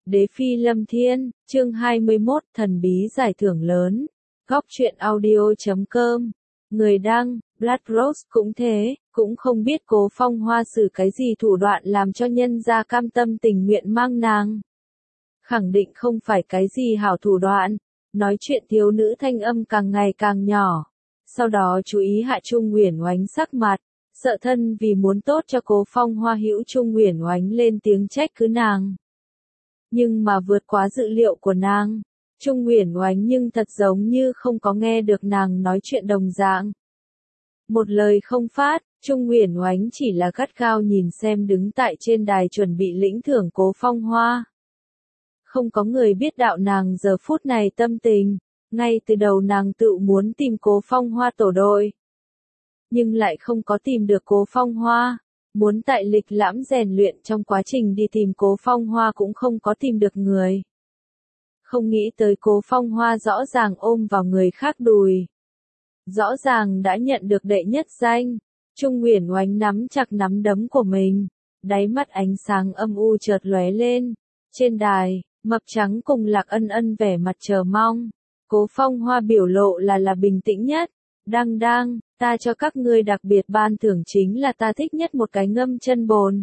Đế phi lâm thiên, chương 21, thần bí giải thưởng lớn. Góc truyện audio.com. Người đăng, Blood Rose cũng thế, cũng không biết Cố Phong Hoa sử cái gì thủ đoạn làm cho nhân gia cam tâm tình nguyện mang nàng. Khẳng định không phải cái gì hảo thủ đoạn. Nói chuyện thiếu nữ thanh âm càng ngày càng nhỏ. Sau đó chú ý Hạ Trung Uyển Oánh sắc mặt, sợ thân vì muốn tốt cho Cố Phong Hoa hữu Trung Uyển Oánh lên tiếng trách cứ nàng. Nhưng mà vượt quá dự liệu của nàng, Trung Uyển Oánh nhưng thật giống như không có nghe được nàng nói chuyện đồng dạng. Một lời không phát, Trung Uyển Oánh chỉ là gắt gao nhìn xem đứng tại trên đài chuẩn bị lĩnh thưởng Cố Phong Hoa. Không có người biết đạo nàng giờ phút này tâm tình, ngay từ đầu nàng tự muốn tìm Cố Phong Hoa tổ đội. Nhưng lại không có tìm được Cố Phong Hoa. Muốn tại lịch lãm rèn luyện trong quá trình đi tìm Cố Phong Hoa cũng không có tìm được người. Không nghĩ tới Cố Phong Hoa rõ ràng ôm vào người khác đùi. Rõ ràng đã nhận được đệ nhất danh. Trung Uyển Oánh nắm chặt nắm đấm của mình. Đáy mắt ánh sáng âm u chợt lóe lên. Trên đài, Mập Trắng cùng Lạc Ân Ân vẻ mặt chờ mong. Cố Phong Hoa biểu lộ là bình tĩnh nhất. Đang, ta cho các ngươi đặc biệt ban thưởng chính là ta thích nhất một cái ngâm chân bồn.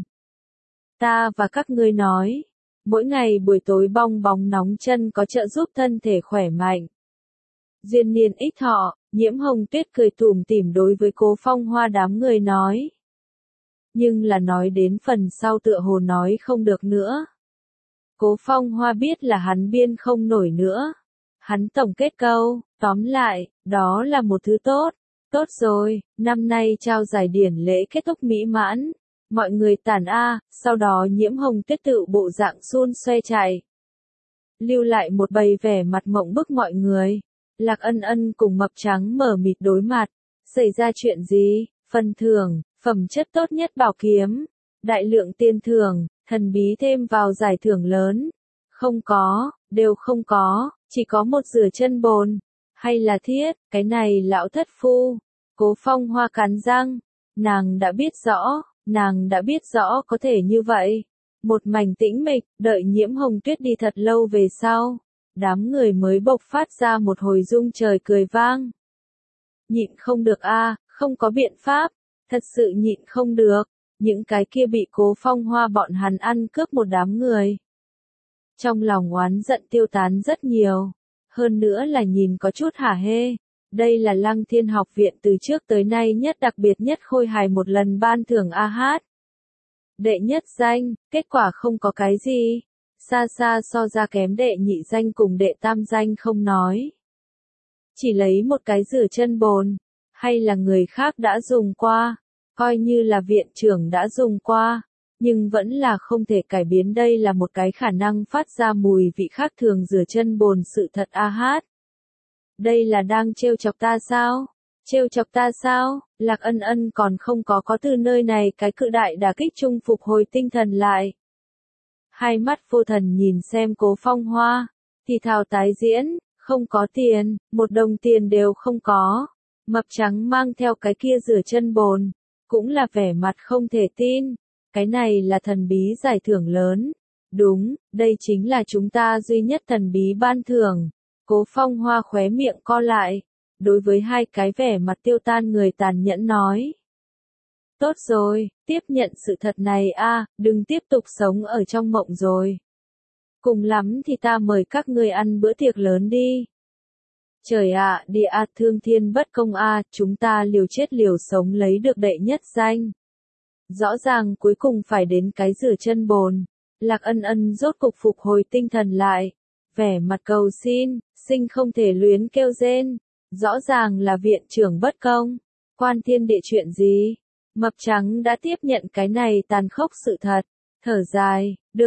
Ta và các ngươi nói, mỗi ngày buổi tối bong bóng nóng chân có trợ giúp thân thể khỏe mạnh. Duyên niên ích thọ, Nhiễm Hồng Tuyết cười tủm tỉm đối với Cố Phong Hoa đám người nói. Nhưng là nói đến phần sau tựa hồ nói không được nữa. Cố Phong Hoa biết là hắn biên không nổi nữa. Hắn tổng kết câu, tóm lại, đó là một thứ tốt. Tốt rồi, năm nay trao giải điển lễ kết thúc mỹ mãn. Mọi người tản sau đó Nhiễm Hồng Tuyết tự bộ dạng xun xoe chạy. Lưu lại một bầy vẻ mặt mộng bức mọi người. Lạc Ân Ân cùng Mập Trắng mở mịt đối mặt. Xảy ra chuyện gì? Phần thưởng, phẩm chất tốt nhất bảo kiếm. Đại lượng tiền thưởng, thần bí thêm vào giải thưởng lớn. Không có, đều không có, chỉ có một rửa chân bồn. Hay là thiết, cái này lão thất phu. Cố Phong Hoa cắn răng. Nàng đã biết rõ có thể như vậy. Một mảnh tĩnh mịch, đợi Nhiễm Hồng Tuyết đi thật lâu về sau. Đám người mới bộc phát ra một hồi rung trời cười vang. Nhịn không được không có biện pháp. Thật sự nhịn không được. Những cái kia bị Cố Phong Hoa bọn hắn ăn cướp một đám người. Trong lòng oán giận tiêu tán rất nhiều. Hơn nữa là nhìn có chút hả hê. Đây là Lăng Thiên Học Viện từ trước tới nay nhất đặc biệt nhất khôi hài một lần ban thưởng AH. Đệ nhất danh, kết quả không có cái gì. Xa xa so ra kém đệ nhị danh cùng đệ tam danh không nói. Chỉ lấy một cái rửa chân bồn. Hay là người khác đã dùng qua. Coi như là viện trưởng đã dùng qua. Nhưng vẫn là không thể cải biến đây là một cái khả năng phát ra mùi vị khác thường rửa chân bồn sự thật AH. Đây là đang trêu chọc ta sao? Trêu chọc ta sao? Lạc Ân Ân còn không có từ nơi này cái cự đại đả kích chung phục hồi tinh thần lại. Hai mắt vô thần nhìn xem Cố Phong Hoa. Thì thào tái diễn, không có tiền, một đồng tiền đều không có. Mập Trắng mang theo cái kia rửa chân bồn. Cũng là vẻ mặt không thể tin. Cái này là thần bí giải thưởng lớn. Đúng, đây chính là chúng ta duy nhất thần bí ban thưởng. Cố Phong Hoa khóe miệng co lại. Đối với hai cái vẻ mặt tiêu tan người tàn nhẫn nói. Tốt rồi, tiếp nhận sự thật này đừng tiếp tục sống ở trong mộng rồi. Cùng lắm thì ta mời các ngươi ăn bữa tiệc lớn đi. Trời đi thương thiên bất công chúng ta liều chết liều sống lấy được đệ nhất danh. Rõ ràng cuối cùng phải đến cái rửa chân bồn. Lạc Ân Ân rốt cục phục hồi tinh thần lại. Vẻ mặt cầu xin, sinh không thể luyến kêu rên. Rõ ràng là viện trưởng bất công. Quan thiên địa chuyện gì? Mập Trắng đã tiếp nhận cái này tàn khốc sự thật. Thở dài, được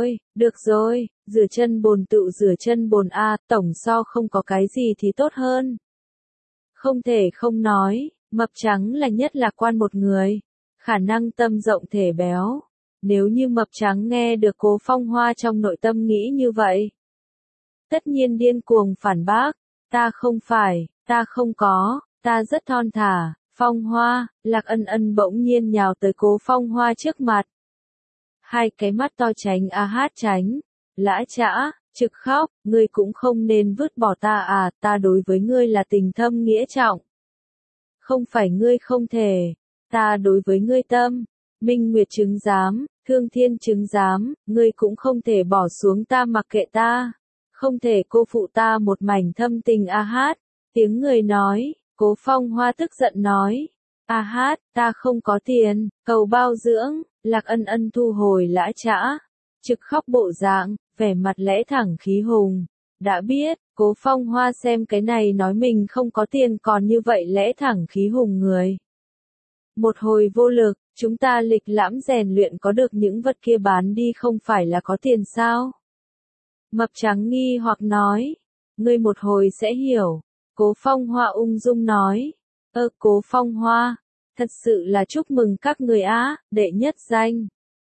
rồi, rửa chân bồn tự rửa chân bồn tổng so không có cái gì thì tốt hơn. Không thể không nói, Mập Trắng là nhất lạc quan một người. Khả năng tâm rộng thể béo. Nếu như Mập Trắng nghe được Cố Phong Hoa trong nội tâm nghĩ như vậy. Tất nhiên điên cuồng phản bác. Ta không phải, ta không có, ta rất thon thả. Phong Hoa, Lạc Ân Ân bỗng nhiên nhào tới Cố Phong Hoa trước mặt. Hai cái mắt to tránh tránh. Lã Trã, Trực khóc, ngươi cũng không nên vứt bỏ ta à, ta đối với ngươi là tình thâm nghĩa trọng. Không phải ngươi không thể, ta đối với ngươi tâm, minh nguyệt chứng giám, thương thiên chứng giám, ngươi cũng không thể bỏ xuống ta mặc kệ ta, không thể cô phụ ta một mảnh thâm tình a hát. Tiếng người nói, Cố Phong Hoa tức giận nói, a hát, ta không có tiền, cầu bao dưỡng. Lạc Ân Ân thu hồi Lã Trã, Trực khóc bộ dạng, vẻ mặt lẽ thẳng khí hùng. Đã biết, Cố Phong Hoa xem cái này nói mình không có tiền còn như vậy lẽ thẳng khí hùng người. Một hồi vô lực, chúng ta lịch lãm rèn luyện có được những vật kia bán đi không phải là có tiền sao? Mập trắng nghi hoặc nói, ngươi một hồi sẽ hiểu. Cố Phong Hoa ung dung nói, Cố Phong Hoa, thật sự là chúc mừng các người á, đệ nhất danh.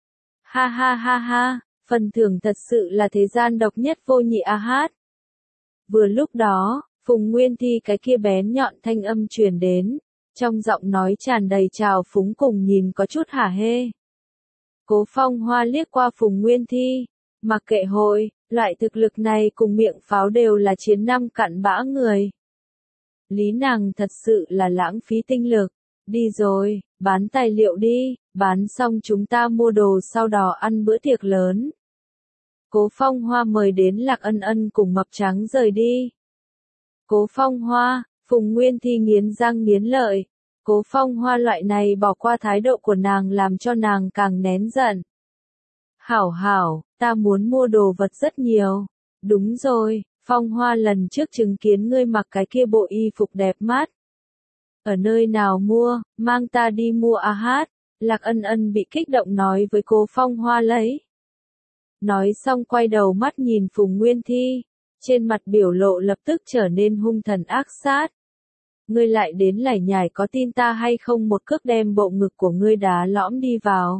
Ha ha ha ha, phần thưởng thật sự là thế gian độc nhất vô nhị a hát. Vừa lúc đó, Phùng Nguyên Thi cái kia bén nhọn thanh âm truyền đến, trong giọng nói tràn đầy trào phúng cùng nhìn có chút hả hê. Cố Phong Hoa liếc qua Phùng Nguyên Thi, mặc kệ hội, loại thực lực này cùng miệng pháo đều là chiến năm cặn bã người. Lý nàng thật sự là lãng phí tinh lực. Đi rồi, bán tài liệu đi, bán xong chúng ta mua đồ sau đó ăn bữa tiệc lớn. Cố Phong Hoa mời đến Lạc Ân Ân cùng Mập Trắng rời đi. Cố Phong Hoa, Phùng Nguyên Thi nghiến răng nghiến lợi. Cố Phong Hoa loại này bỏ qua thái độ của nàng làm cho nàng càng nén giận. Hảo hảo, ta muốn mua đồ vật rất nhiều. Đúng rồi, Phong Hoa lần trước chứng kiến ngươi mặc cái kia bộ y phục đẹp mắt. Ở nơi nào mua, mang ta đi mua a hát. Lạc Ân Ân bị kích động nói với Cố Phong Hoa lấy. Nói xong quay đầu mắt nhìn Phùng Nguyên Thi, trên mặt biểu lộ lập tức trở nên hung thần ác sát. Ngươi lại đến lải nhải có tin ta hay không một cước đem bộ ngực của ngươi đá lõm đi vào.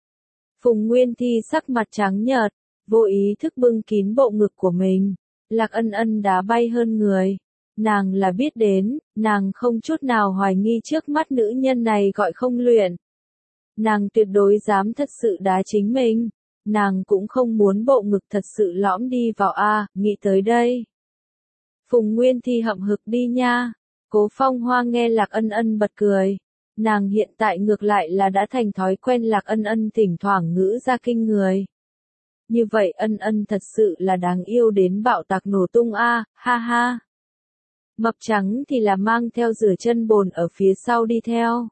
Phùng Nguyên Thi sắc mặt trắng nhợt, vô ý thức bưng kín bộ ngực của mình. Lạc Ân Ân đá bay hơn người. Nàng là biết đến, nàng không chút nào hoài nghi trước mắt nữ nhân này gọi không luyện. Nàng tuyệt đối dám thật sự đá chính mình. Nàng cũng không muốn bộ ngực thật sự lõm đi vào a, nghĩ tới đây. Phùng Nguyên Thi hậm hực đi nha. Cố Phong Hoa nghe Lạc Ân Ân bật cười. Nàng hiện tại ngược lại là đã thành thói quen Lạc Ân Ân thỉnh thoảng ngữ ra kinh người. Như vậy Ân Ân thật sự là đáng yêu đến bạo tạc nổ tung a, ha ha. Mập Trắng thì là mang theo rửa chân bồn ở phía sau đi theo.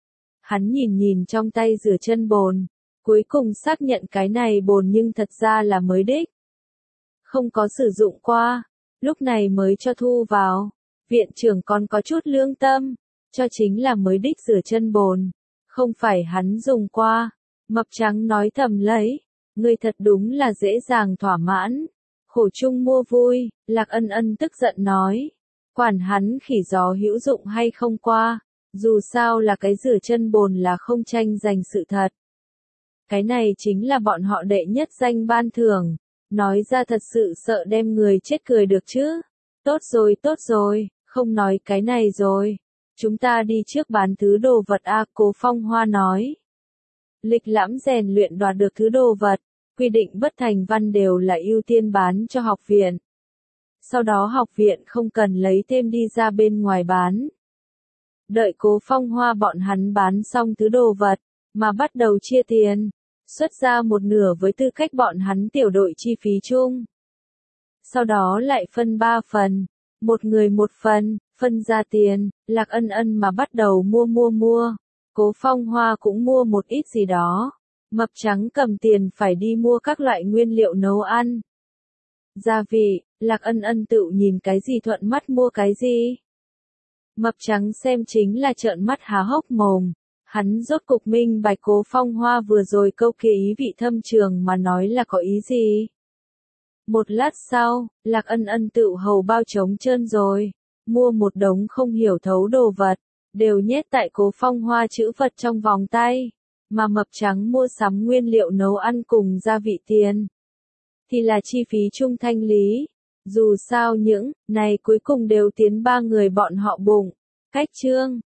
Hắn nhìn nhìn trong tay rửa chân bồn, cuối cùng xác nhận cái này bồn nhưng thật ra là mới đích. Không có sử dụng qua, lúc này mới cho thu vào. Viện trưởng còn có chút lương tâm, cho chính là mới đích rửa chân bồn, không phải hắn dùng qua. Mập Trắng nói thầm lấy, ngươi thật đúng là dễ dàng thỏa mãn. Khổ chung mua vui, Lạc Ân Ân tức giận nói. Quản hắn khỉ gió hữu dụng hay không qua, dù sao là cái rửa chân bồn là không tranh giành sự thật. Cái này chính là bọn họ đệ nhất danh ban thưởng, nói ra thật sự sợ đem người chết cười được chứ. Tốt rồi, không nói cái này rồi. Chúng ta đi trước bán thứ đồ vật a, Cố Phong Hoa nói. Lịch lãm rèn luyện đoạt được thứ đồ vật, quy định bất thành văn đều là ưu tiên bán cho học viện. Sau đó học viện không cần lấy thêm đi ra bên ngoài bán. Đợi Cố Phong Hoa bọn hắn bán xong thứ đồ vật, mà bắt đầu chia tiền, xuất ra một nửa với tư cách bọn hắn tiểu đội chi phí chung. Sau đó lại phân 3 phần, một người một phần, phân ra tiền, Lạc Ân Ân mà bắt đầu mua. Cố Phong Hoa cũng mua một ít gì đó. Mập Trắng cầm tiền phải đi mua các loại nguyên liệu nấu ăn. Gia vị, Lạc Ân Ân tự nhìn cái gì thuận mắt mua cái gì. Mập Trắng xem chính là trợn mắt há hốc mồm. Hắn rốt cục minh bạch Cố Phong Hoa vừa rồi câu kia ý vị thâm trường mà nói là có ý gì. Một lát sau, Lạc Ân Ân tự hầu bao trống trơn rồi. Mua một đống không hiểu thấu đồ vật, đều nhét tại Cố Phong Hoa chữ vật trong vòng tay. Mà Mập Trắng mua sắm nguyên liệu nấu ăn cùng gia vị tiền. Thì là chi phí chung thanh lý. Dù sao những này cuối cùng đều tiến 3 người bọn họ bụng. Cách chương